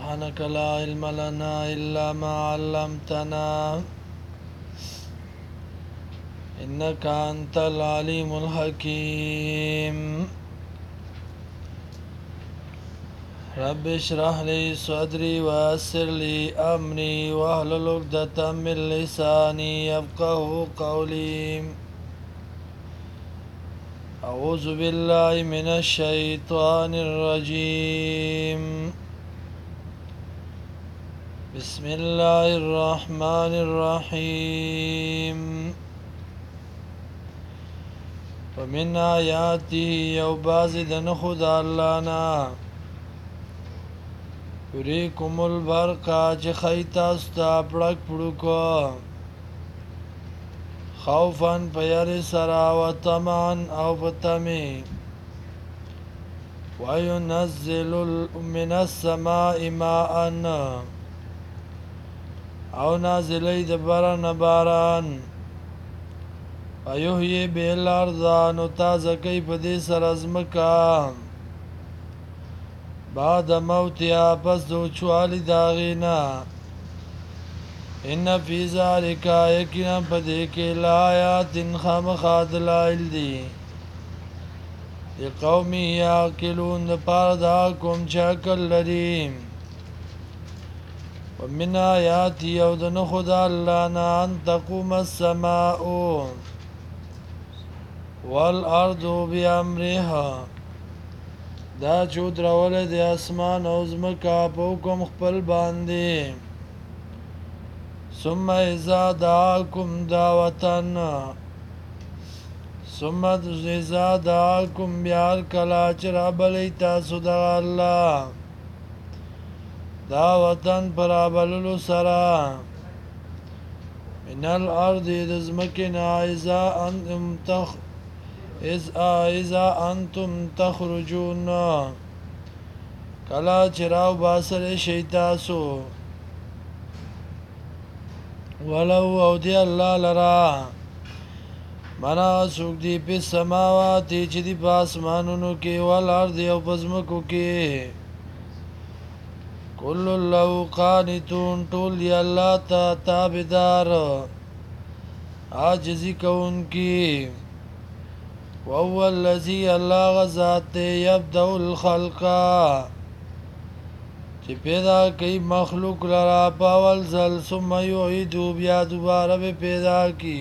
سبحانك لا علم لنا إلا ما علمتنا إنك أنت العليم الحكيم رب اشرح لي صدري ويسر لي أمري واحلل عقدة من لساني يفقهوا قولي أعوذ بالله من الشيطان الرجيم بسم الله الرحمن الرحيم ومن آياته يوباز دنخد اللانا يريكم البرقا چه خیتا ستا پڑک پڑکو خوفا پیر سرا و طمعا او پتمی وينزل من السماء ماء او نازلی دبرن باران ويحيي به الارض نتازکی پدی سرزمکا بعد موتیا پس دو چوالی داغینا ان فی ذالک یقینا پدی کی لآیات خامخا دلائل دی لقومی یعقلون دپار دا قوم چه عقل لري ومن آیاتی او دن خدا اللہ نا ان تقوم السماء والارض بامرها دا چود رول دی اسمان او زمکا په حکم خپل باندې ثم اذا دعاکم دعوتن ثم اذا دعاکم بیار کلا چرا بلی تاسو دا اللہ دعوتن پرابللو سرا من الارض دزمکنا اذا انتم تخرجون کلا چراو باسر شیطاسو ولو او دی اللہ لرا منا سوک دی پی سماواتی چی دی پاسمانونو کی والارض او پزمکو کی کل اللہ قانتون طول دی اللہ تا تابدار عاجزی کون کی وهو الذي اللہ غزات یبدأ الخلقا چی پیدا کئی مخلوق لرا پاول زل ثم یعیدو بیا دوبارہ بے پیدا کی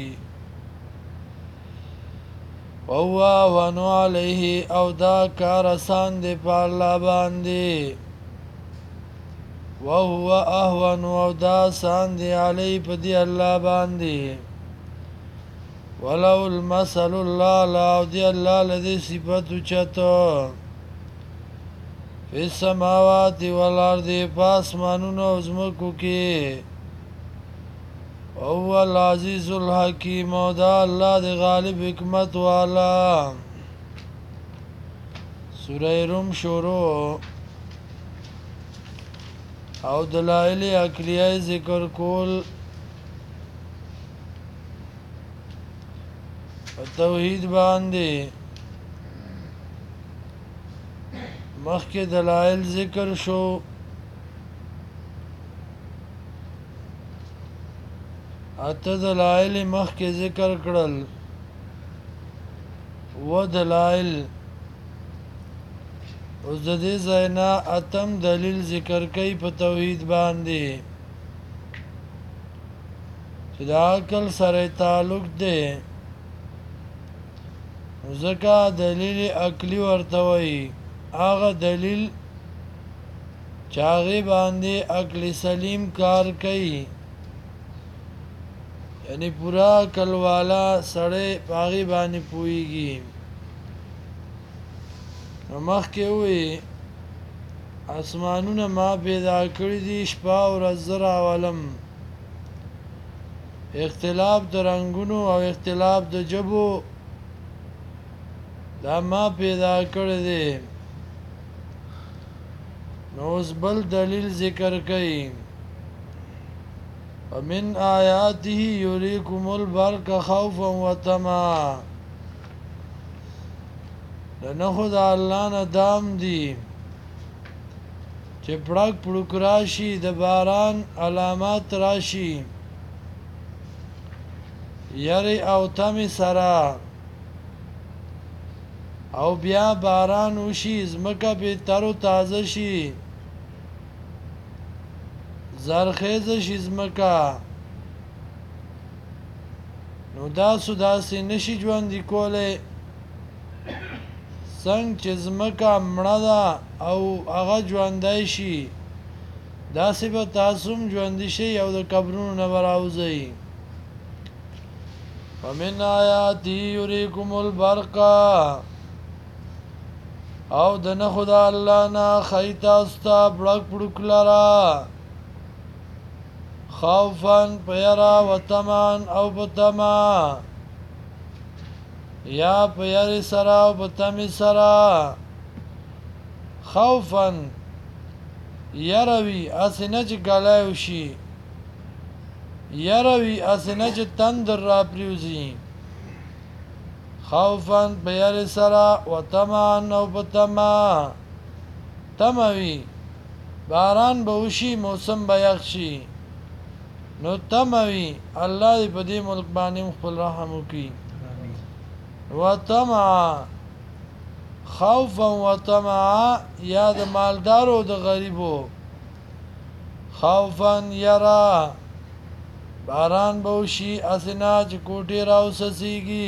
وهو اهون علیہ او دا کار آسان دے پا اللہ باندے وهو اهون او دا آسان دے علیہ پا دی اللہ باندے ولو المثل اللہ لاو دی اللہ لدی صفت چتو فی السماوات والارض پاسمانون او زمکو کی وهو العزیز الحکیم او دا اللہ دی غالب حکمت والا سورہ روم شروع او دلائل عقلیه ذکر کول توحید باندې مخکې دلائل ذکر شو اته دلائل مخکې ذکر کړل و دلائل اوس د دې ځای نه اتم دلیل ذکر کوي په توحید باندې چې د عقل سره تعلق دی ځکه دلیل عقلی ورته وایي هغه دلیل چې هغې باندې عقل سلیم کار کوي یعنی پورا عقل والا سړی په هغې باندې پوهېږي نو مخکې ووایي اسمانونه ما پیدا کړي دي شپه او ورځ زه راولم اختلاف د رنګونو او اختلاف د ژبو دا ما پیدا کړی دی نو اوس بل دلیل ذکر کوي ومن آیاته یریکم البرق خوفا وطمعا د نخو د الله نه دام دي چې پړک پړک راشي د باران علامات راشي یری او تمی سره او بیا باران وشي زمکه به تر او تازه شي زرخیز شي زمکه نو داسې نشي ژوندي کولی څنګه چې زمکه مړه ده او هغه ژوندی شي داسې به تاسو هم ژوندي شئ او د قبرونو نه به راوځئ ومن آیاته یریکم البرق او د نښو د الله نه ښایي تاسو ته پړک پړک لره خوفا په یره و طمعا او په طمع یا په یرې سره او په طمع سره خوفا یره وي هسې نه چې ګلی وشي یره وي هسې نه چې تندر را پرېوځي خوفا په یرې سره و طمعا او په طمع طمع وي باران به وشي موسم به یخ شي نو طمع وي الله دې په دې ملک باندې خپل رحم وکړي و طمع خوفا و طمع یا د مالدارو د غریبو خوفا یرا باران به وشي هسې نه چې کوټې راوڅڅېږي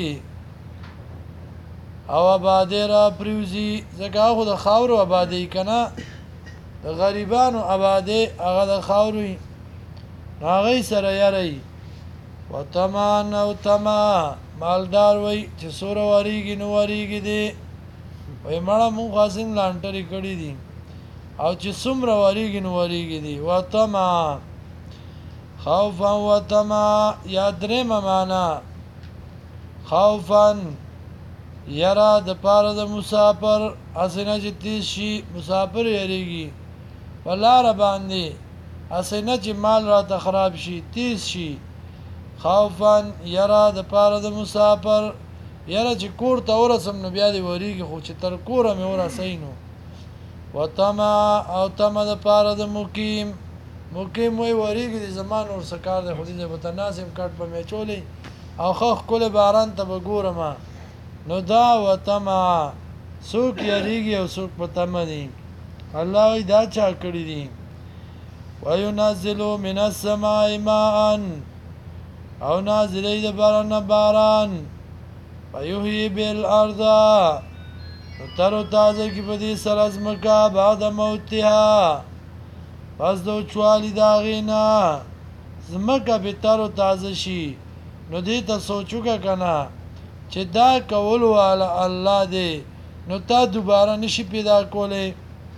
او آبادۍ را پرېوځي ځکه هغه خو د خاورو آبادۍ که نه د غریبانو آبادۍ هغه د خاورو وي هغې سره یری و طمعا او طمع مالدار وی چې څومره وریږي نو وریږي دی وایي مړه مونږ خو هسې لانټرې کړي دي او چې څومره وریږي نو وریږي دی و طمع خوفا و طمع یا درېمه معنا خوفا یره د پاره د مسافر هسې نه چې تیز شي مسافر یریږي په لاره باندې هسې نه چې مال راته خراب شي تیز شي خوفا یره د پاره د مسافر یره چې کور ته ورسم نو بیا دې وریږي خو چې تر کوره مې ورسئ نو و طمع او طمع د پاره د مقیم مقیم وایي وریږي دې زما نور څه کار دی خو دې به ته ناست یم کټ به مې اچولی او ښه ښکلی باران ته به ګورم نو دا و طمع څوک یریږي او څوک په طمع دي الله وایي دا چا کړي دي وینزل من السماء ماء او نازلی د باران باران فیحیی بالارض نو تر و تازه کی په دې سره ځمکه بعد موتها پس د وچوالي د هغې نه ځمکه به تر و تازه شي نو دې ته سوچ وکړه که نه چې دا کول واله الله دی نو تا دوباره نشي پیدا کولی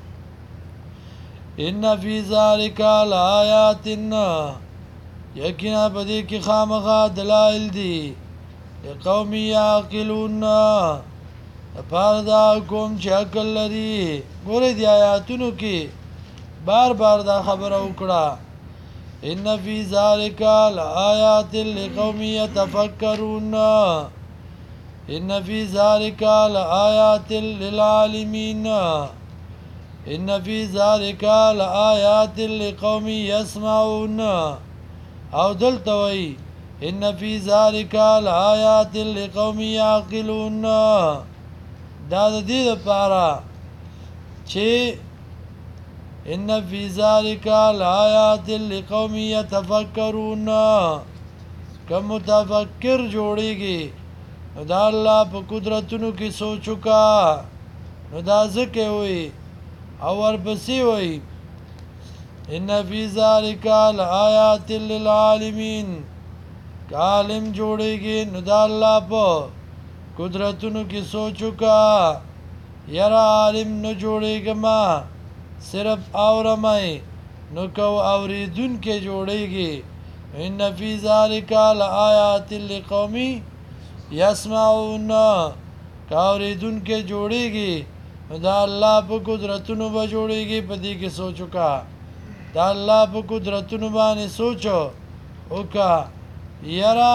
ان فی ذلک لآیات یقینا په دې کې خامخا دلایل دي لقوم یعقلون دپاره دا قوم چې عقل لري ګورئ دې آیاتونو کې بار بار دا خبره وکړه ان فی ذلک لآیات لقوم یتفکرون ان فی ذلک لآیات للعالمین ان فی ذلک لآیات لقوم یسمعون او دلته وایي ان فی ذلک لآیات لقوم یعقلون دا د دې دپاره چې ان فی ذلک لآیات لقوم یتفکرون که متفکر جوړیږي نو دا الله په قدرتونو کې سوچ وکړه نو دا ځکه وایي او ورپسې وایي ان فی ذلک لآیات للعالمین که عالم جوړیږي نو دا الله په قدرتونو کې سوچ وکړه یاره عالم نه جوړیږم صرف اورمای نو که اوریدونکی جوړیږي ان فی ذلک لآیات لقوم یسمعون که اوریدونکی جوړیږي نو دا الله په قدرتونو به جوړیږي په دې کې سوچ وکړه دا الله په قدرتونو باندې سوچ وکړه یاره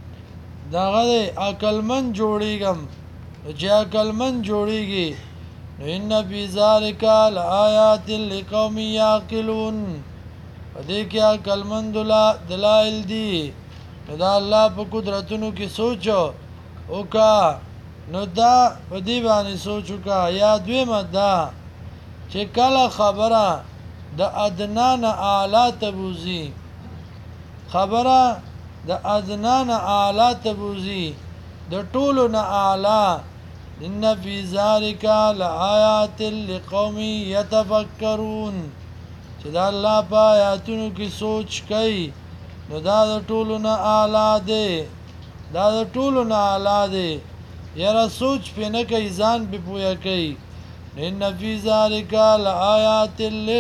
دغه دی عقلمند جوړیږم چې عقلمند جوړیږي ان فی ذلک لآیات لقوم یعقلون پدې کې عقلمند دلایل دي دا الله په قدرتونو کې سوچو وکا نو دا په دې باندې سوچ وکا یا دویمه دا چې کله خبره د ادنا نه اعلی تبوزي خبره د ادنا نه اعلی تبوزي د ټولو نه اعلی ان فی ذلک لآیات لقوم یتفکرون چې دا الله په آیاتونو کې سوچ کوي نو دا د ټولو نه اعلی دی دا د ټولو نه اعلی دی یاره سوچ پې نه کوي ځان پې پوهه کوي ان فی ذلک لآیات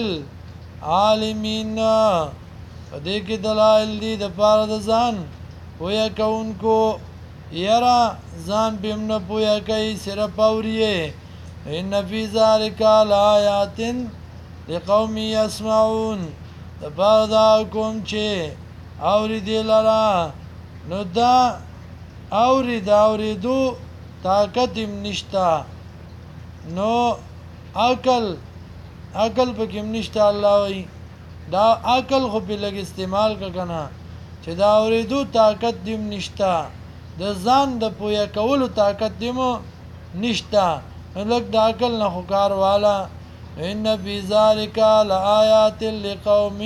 للعالمین په دې کې دلایل دي د پاره د ځان پوهه کوونکو یاره ځان پې هم نه پوهه کوي صرف اوري ان فی ذلک لآیات لقوم یسمعون د پاره دا کوم چې اوري دی لرا نو دا اوري دا اورېدو طاقت هم نشته نو عقل پکې هم نشته الله وایي دا عقل خو پې لږ استعمال که که نه چې دا اورېدو طاقت دې هم نشته د ځان د پوهه کولو طاقت دې مو نشته نو لږ د عقل نه خو کار واله ان فی ذلک لآیات لقوم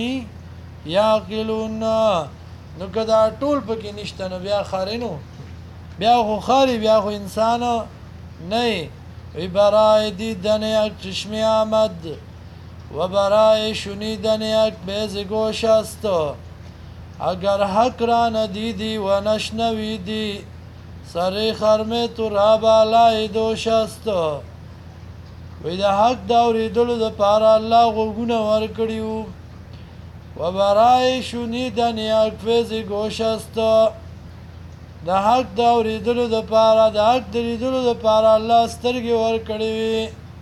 یعقلون نو که دا ټول پکې نشته نو بیا خاري نو بیا خو خاري بیا خو انسان نه وی برای دیدن یک چشمی آمد و برای شنیدن یک بیز گوش است اگر حق را ندیدی و نشنویدی سر خرم تو را بالای دوش است وی د حق د اورېدلو دپاره الله غوږونه ورکړي و برای شنیدن یک بیز گوش است د حق د اورېدلو دپاره د حق د لیدلو دپاره الله سترګې ورکړې وي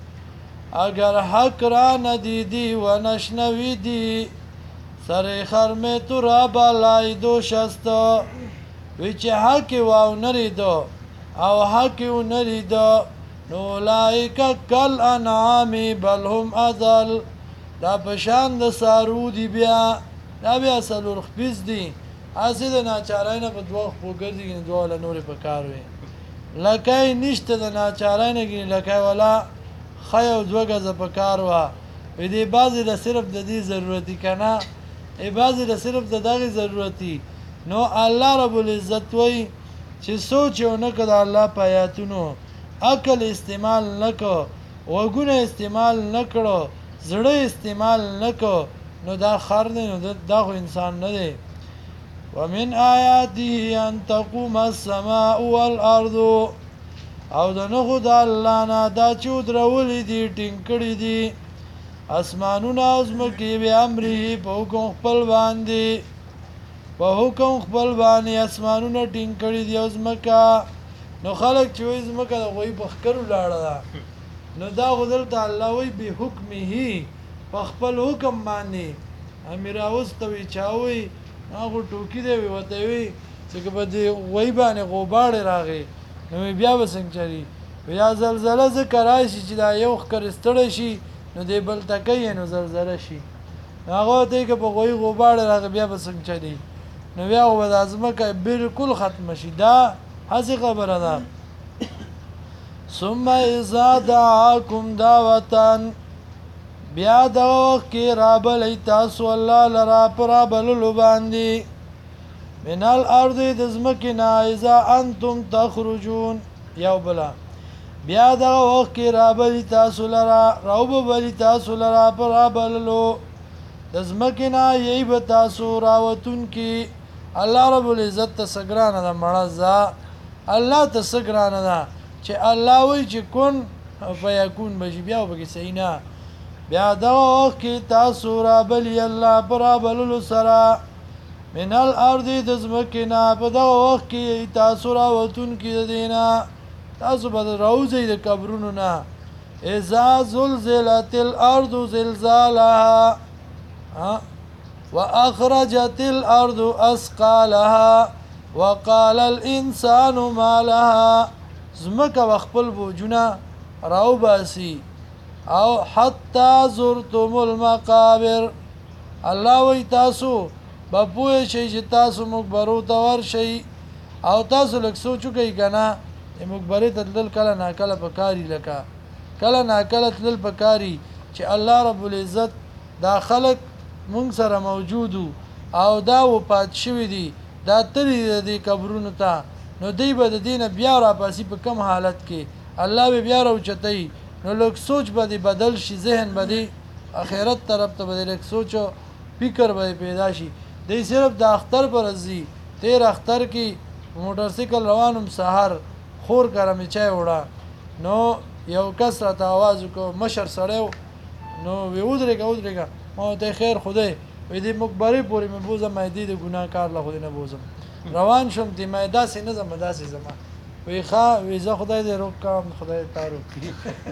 اگر حق را ندیدی و نشنویدی سر خرمې تو را بالای دوش است وی چې حق یې واونریدو او حق یې ونریدو نو اولئک کالانعام بل هم اضل دا په شان د څاروو دي بیا دا بیا څلور خپیز دي هسې د ناچارۍ نه په دوه خپو ګرځي ګینې دواړه نورې په کار وي لکۍ نشته د ناچارۍ نه ګینې لکۍ والا ښه یو دوه ګزه په کار وه وی دې بعضې له صرف د دې ضرورتي که نه بعضې له صرف د دغې ضرورتي نو الله رب العزت وایي چې سوچ یې ونه کړه د الله په آیاتونو عقل استعمال نه کړو غوږونه استعمال نه کړو زړه استعمال نه کړو نو دا خر دی نو دا خو انسان نه دی ومن آیاته ان تقوم السماء والارض او د نښو د الله نه دا چې ودرولي دي ټینګ کړي دي اسمانونه او ځمکې بامره په حکم خپل باندې په حکم خپل باندې اسمانونه ټینګ کړي دي او ځمکه نو خلک چې وایي ځمکه د غوی په ښکرو لاړه ده نو دا خو دلته الله وایي بحکمه په خپل حکم باندې امیر راوسته وي چا وایي هغه ټوکي دی ورته وي چې که په دې غوی باندې غوباړې راغی نو بیا به څنګه چلي بیا زلزله ځکه راشي چې دا یو ښکر ستړی شي نو دی بل ټکی نو زلزله شي نو هغه ورته وایي که په غوی غوباړې راغی بیا به څنګه چلي نو بیا خو به دا ځمکه بالکل ختمه شي دا هسې خبره ده ثم اذا دعاکم دعوتن بیا دغه وخت کې رابلی تاسو الله لره په رابللو باندې من الارض د ځمکې نه اذا انتم تخرجون یو بله بیا دغه وخت کې رابلی تاسو لره راوببلي تاسو لره په رابللو د ځمکې نه یی به تاسو راوتونکي الله رب العزت ته څه ګرانه ده مړه ځه الله ته څه ګرانه ده چې الله وایي چې کن فیکون به شي بیا به پکې صحیح نه بیا دغه وخت کې تاسو رابلي الله په رابللو سره من الارض د ځمکې نه په دغه وخت کې تاسو راوتونکي د دې نه تاسو به راوځئ د قبرونو نه اذا زلزلت الارض زلزالها واخرجت الارض اثقالها وقال الانسان ما لها زمکه خپل بوجونه راو باسي او حتی زرتم المقابر الله وی تاسو به پوه شئ چې تاسو مقبرو ته ورشئ او تاسو لږ سوچ وکئ که نه مقبرې ته تلل کله ناکله پکاري لکه کله ناکله تلل پکاري چې الله رب العزت دا خلق مونږ سره موجودو او دا وفات شوي دي دا تللي دي قبرونو ته نو دی به د دې نه بیا راپاسي په کم حالت کې الله به بیا راوچتوي نو لږ سوچ به دې بدل شي ذهن به دې آخرت طرف ته به دې لږ سوچ او فکر به پیدا شي دی صرف د اختر پر ځي تیر اختر کې موټرسایکل روانم سهار خور کره مې چای وړه نو یو کس راته آواز وکړو مشر سړی نو وی ودرېږه ما ته خیر خدای وی دې مقبرې پورې مې بوزم ما دې د ګناه کار له خدای نه بوزم روان شوم تی ما داسې نه ځم داسې زما وی وی زه خدای دې روک کړم خدای تا روکي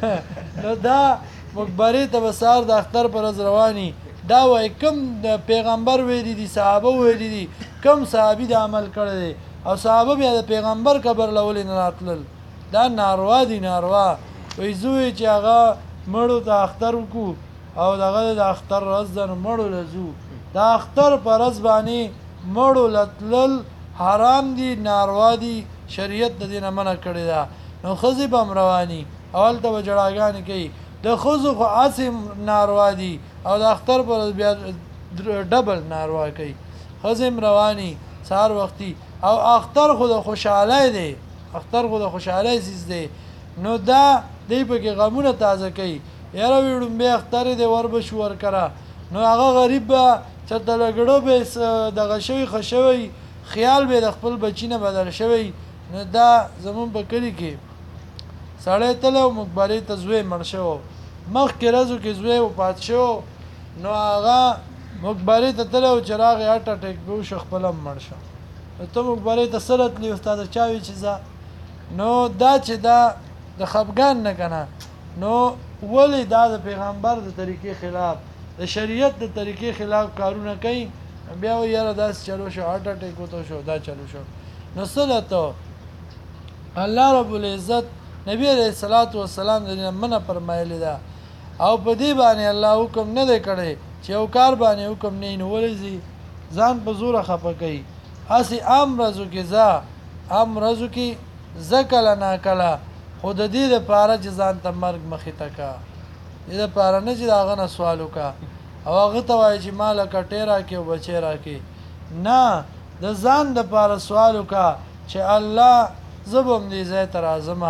نو دا مقبرې ته به سهار د اختر پر ورځ رواني دا وایي کوم د پیغمبر ویلي دي صحابه ویلي دي کوم صحابي د عمل کړی دی او صحابه بیا د پیغمبر قبر له ولې نه راتلل دا ناروا دي ناروا وایي زه وایي چې هغه مړو ته اختر وکړو او دغه د اختر ورځ ده نو مړو له ځو د اختر په ورځ باندې مړو له تلل حرام دي ناروا دي شریعت د دې نه منع کړې ده نو ښځې به هم رواني او هلته به جړاګانې کوي د ښځو خو هسې ناروا دي او د اختر په ورځ بیا ډبل ناروا کوي ښځې هم رواني سهار وختي او اختر خو د خوشحالۍ دی اختر خو د خوشحالۍ څیز دی نو دا دی پکې غمونه تازه کوي یاره وی ړومبی اختر دی ور به شو ورکره نو هغه غریب به چېرته لګړو به دغه شوي ښه شوی خیال به د خپل بچي نه بدل شوی نو دا زمون په کلي کې سړی تلی او مقبرې ته زوی مړ شو مخکې ورځو کې زوی وفات شو نو هغه مقبرې ته تلی او چې راغی هټ اټیک به وشو خپله هم مړ شو نو ته مقبرې ته څه راتلي استاده چا وي چې ځه نو دا چې دا د خفګان نه که نه نو ولې دا د پیغمبر د طریقې خلاف د شریعت د طریقې خلاف کارونه کوي بیا وایي یاره داسې چلو شو هټ اټیک وته شو دا چلو شو نو څه ته الله رب العزت نبی علیه الصلاة والسلام د دې منع فرمایلې ده او په دې باندې الله حکم نه دی کړی چې یو کار باندې حکم نه نو ولې ځي ځان په زوره خفه کوي هسې عام ورځو کې ځه عام ورځو کې ځه کله ناکله خو د دې دپاره چې ځان ته مرګ مخې ته که دې دپاره نه چې د هغه نه سوال وکړه او هغه ته وایي چې ما له کټې راکړې او بچی راکړې نه د ځان دپاره سوال وکړه چې الله زه به هم دې ځای ته راځم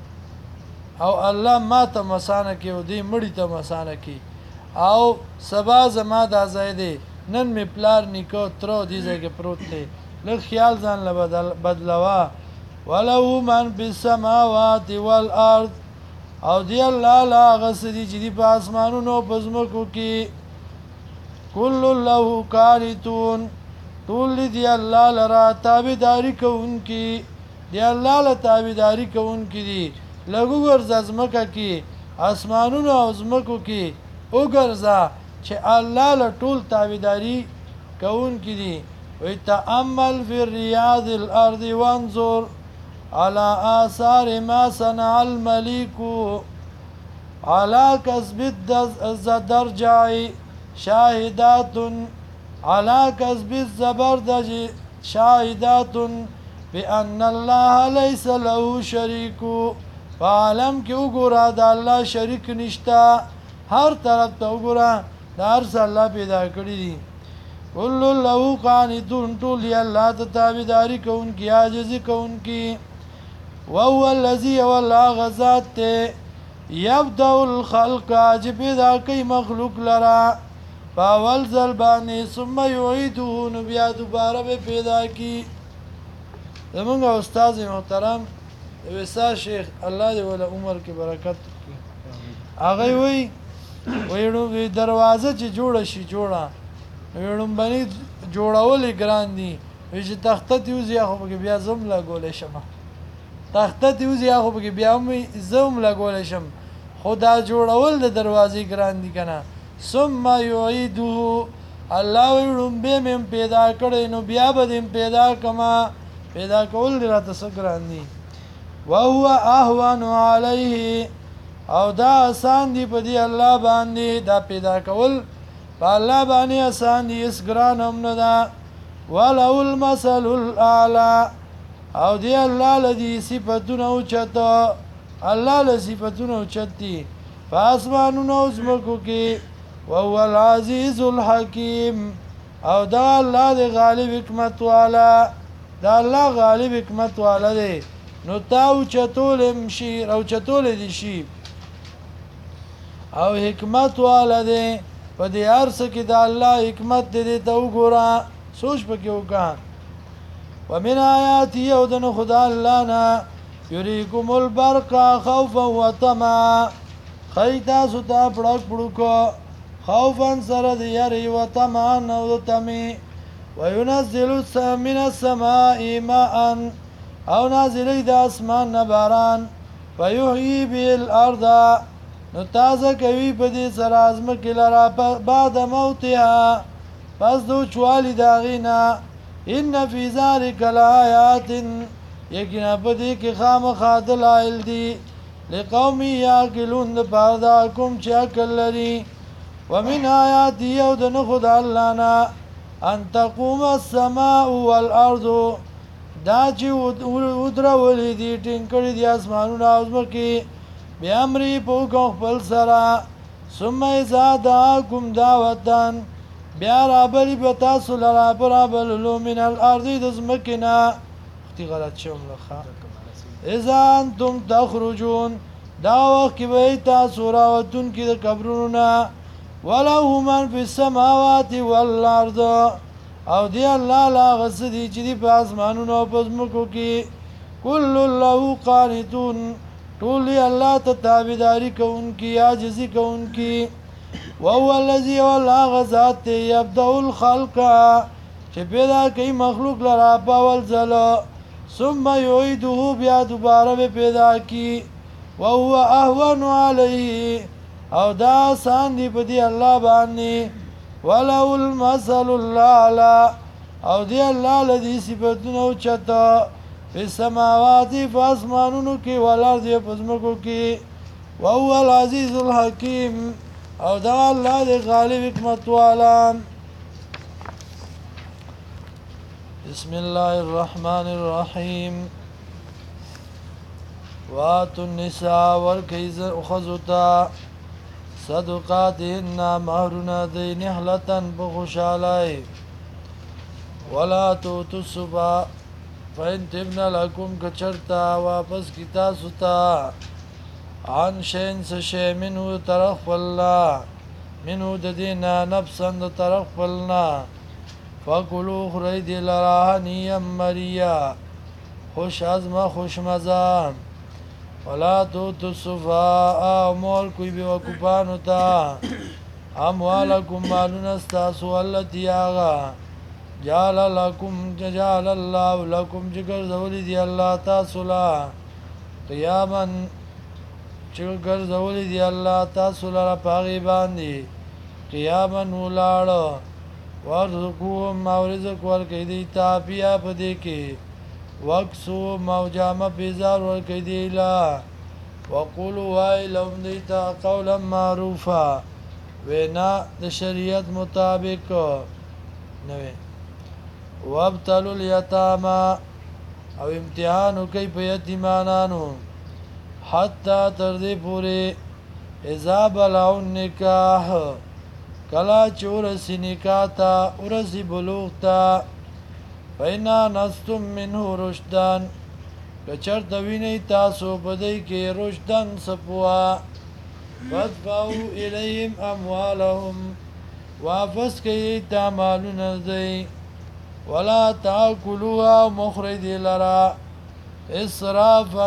او الله ما ته مسانه کړي او دې مړي ته مسانه کړي او سبا زما دا ځای دی نن مې پلار نیکه تره دې ځای کې پروت دی لږ خیال ځان له بدلوه ولو من فی السماوات والارض او دی الله لا هغه څه دي چې دي په اسمانونو په ځمکو کې کل له قانتون ټول دی الله لرا تابعداري کوونکي دی الله له تابعداري کوونکي دي لږ وګرځه ځمکه کې اسمانونو او ځمکو کې وګرځه چې الله له ټول تابعداري کوونکي دي وتأمل في رياض الأرض وانظر على آثار ما صنع الملك على كسب الزدرجع شاهدات على كسب الزبردج شاهدات بأن الله ليس له شريك فعالم کې وګوره د الله شریک نشته هر طرف ته وګوره د هر څه الله پیدا کړي دي کل له قانتون ټول یې الله ته تابعداري کوونکي عاجزي کوونکي وهو الذي والله غزات ته يبدأ الخلق چې پیدا کوي مخلوق لرا په اول ځل باندې ثم يعيده نو بیا دوباره به پیدا کی زمونږ استاد محترم وسا شیخ الله دې ولا عمر کې برکت کړي هغه وی دروازه چې جوړه شي جوړه ویړم باندې جوړول ګران دي چې تخته تیوزي خو به بیا زم لا ګولې شمه تخته تیوزي خو به بیا مې زم لا ګولې شم خدا جوړول د دروازې ګران دي کنه ثم يعيده الله ویړم به مې پیدا کړې نو بیا به دې پیدا کما پیدا کول راته څه ګران دي وهو اهون عليه او دا آسان دی په دی الله باندې دا پیدا کول په الله باندې آسان دی اس ګران هم نه ده ولو المثل الاعلى او دی الله لدی صفاتونه اوچته الله له صفاتونه اوچتي په اسمانونو او زمکو کې وهو العزیز الحکیم او دا الله دی غالب حکمت والا دا الله غالب حکمت والا دی نو تا اوچتول مشي او چتول دي شي او حکمت والا دی په دې ارس کې دا الله حکمت دې ته وګوره سوچ پکې وکړه ومن آیاتی او دنو خدا اللہ نا یریکم البرق خوفا و طمعا خیتا ستا پڑک پڑکو خوفا سرد یری و طمعا و طمع وینزل من السماء ماء او نازلی دا اسمان نباران فیحیی بی الارض نو تازه کوي په دې سره ازمکې لرا بعد موتها پس دو چوالی داغینا ان فی ذلک لآیات یقینا په دې کې خامخا دلایل دي لقوم یعقلون دپاره دا کوم چې عقل لري ومن آیاته او د نښو د الله نه ان تقوم السماء والارض دا چې ودرولې دي ټینګ کړي دي اسمانونه او ځمکې بامرې په حکم خپل سره ثم اذا دعاکم دعوتن بیا رابلی به تاسو لرا برابللو من الارض د ځمکې نه اختی غلط شوم لخوا اذا انتم تخرجون دا وخت کې به تاسو راوتونکي د قبرونو نه وله من فی السماوات والارض او دی الله لا غس دی چې دی په اسمانونو او په ځمکو کې کل له قانتون ټول الله ته تابعداري کوونکي عاجزي کوونکي وهو الذي والله غزات يبدأ الخلق چې پیدا کوي مخلوق لرا په اول ځل ثم يعيده بیا دوباره به پیدا کی وهو اهون عليه او دا آسان دی په دی الله باندې ولو المثل الاعلى او دی الله لدی صفاتونه اوچته په السماوات فاسمانونو کې والارض په ځمکو کې وهو العزیز الحکیم او دا الله دی غالب حکمت والا بسم الله الرحمن الرحیم واتوا النساء ورکیز اخذتا صدقاتهن مهرنا دی نحلتن بخوشالائی ولا توتوا السبا فإن تبن لکم کچرتا واپس کی تاسوتا عن شین سشی منو طرف پلنا منو د دینا نفسن د طرف پلنا فکلو خری دی لرا نیم مریا خوش ازم خوش مزام ولا توتوا السفهاء مول کوئی بیوقوفانو تا اموالکم مالون استاسو التی آغا جعل اللہ لکم چکر زولی دی اللہ تاسو لا قیاما چکر زولی دی اللہ تاسو لا پاغی باندی قیاما ولاړو ورزقوهم او رزق ورکی دیتا پیا پدی کی وکسو موجام پیزار ورکی دیلا وقولو وائی لهم دیتا قولا معروفا وینا د شریعت مطابق نوی وابتلو الیتاما او امتحانو کئی پا یتیمانانو حتی تردی پوری اذا بلعو نکاح کلا چې ورسی نکاح تا ورسی بلوغ تا فینا نستم منه رشدن کچرت وینی تاسو بدی کې رشدن سپوا فدفعو الیهم اموالهم واپس کئی تا مالون دی ولا تاکلوها مخرد لرا اسرافا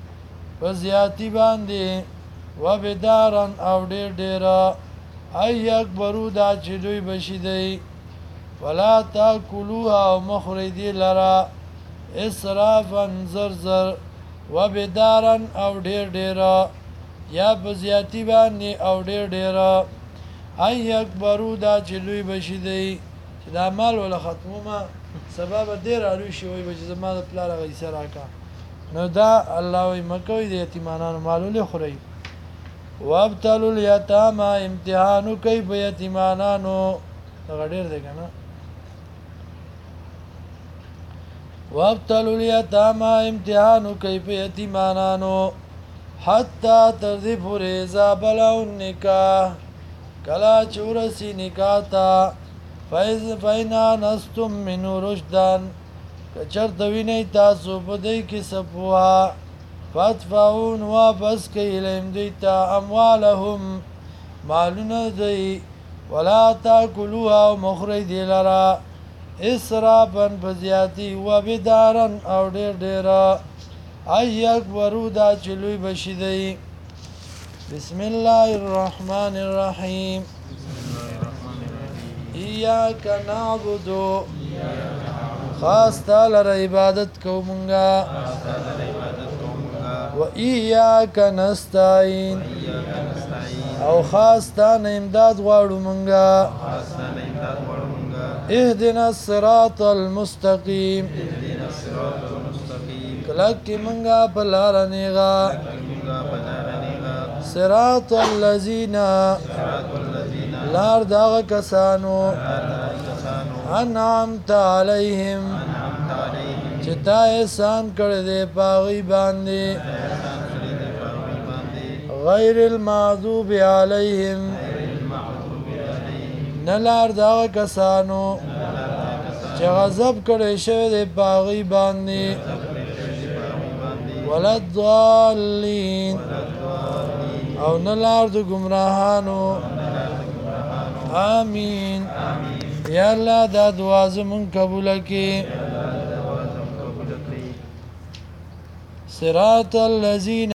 وزیاتی باندی وبدارا او دیر دیرا ای اکبرو دا چې دوی بشي دی ولا تاکلوها او مخردی لرا اسرافا زرزر وبدارا او ډیر ډیره یا په زیاتی باندې او ډیر ډیره ای اکبرو دا چې دوی بشي دی چې دا مال ولا ختمومه سبب ډیر اړو شي وي چې زما د پلار غي سره کا نو دا الله وي مکوې د یتیمانو مالونه خوري وابتلوا الیتاما امتحانو کوي په یتیمانانو دغه ډېر دی که نه وابتلوا الیتاما امتحانو کوي په یتیمانانو حتی تر دې پورې اذا بلغوا النکاح کله چې ورسي نکاح ته فإن آنستم منه رشدا که چېرته وینئ تاسو په دې کې څه پوهه فادفعوا واپس کړئ الیهم دوی ته اموالهم مالونه دوی ولا تاکلوها او مه خورئ دې لره اسرافا په زیاتي وبدارا او ډېر ډېره ای اکبرو دا چې لوی به شي دی بسم الله الرحمن الرحیم ایاک نعبدو خاص تا لره عبادت کوو مونږه و ایاک نستعین او خاص تا نه امداد غواړو مونږه اهدنا الصراط المستقیم کلک کی مونږه په لاره نیغه صراط الذین لار داغه کسانو انعمت علیهم چې تا احسان کړی دی په هغوی باندې غیر المغضوب علیهم نه لار داغه کسانو چې غضب کړی شوی دی په هغوی باندې ولا الضالین او نه لار د ګمراهانو آمین یا الله دا دعا زمونږ قبوله کړي صراط الذین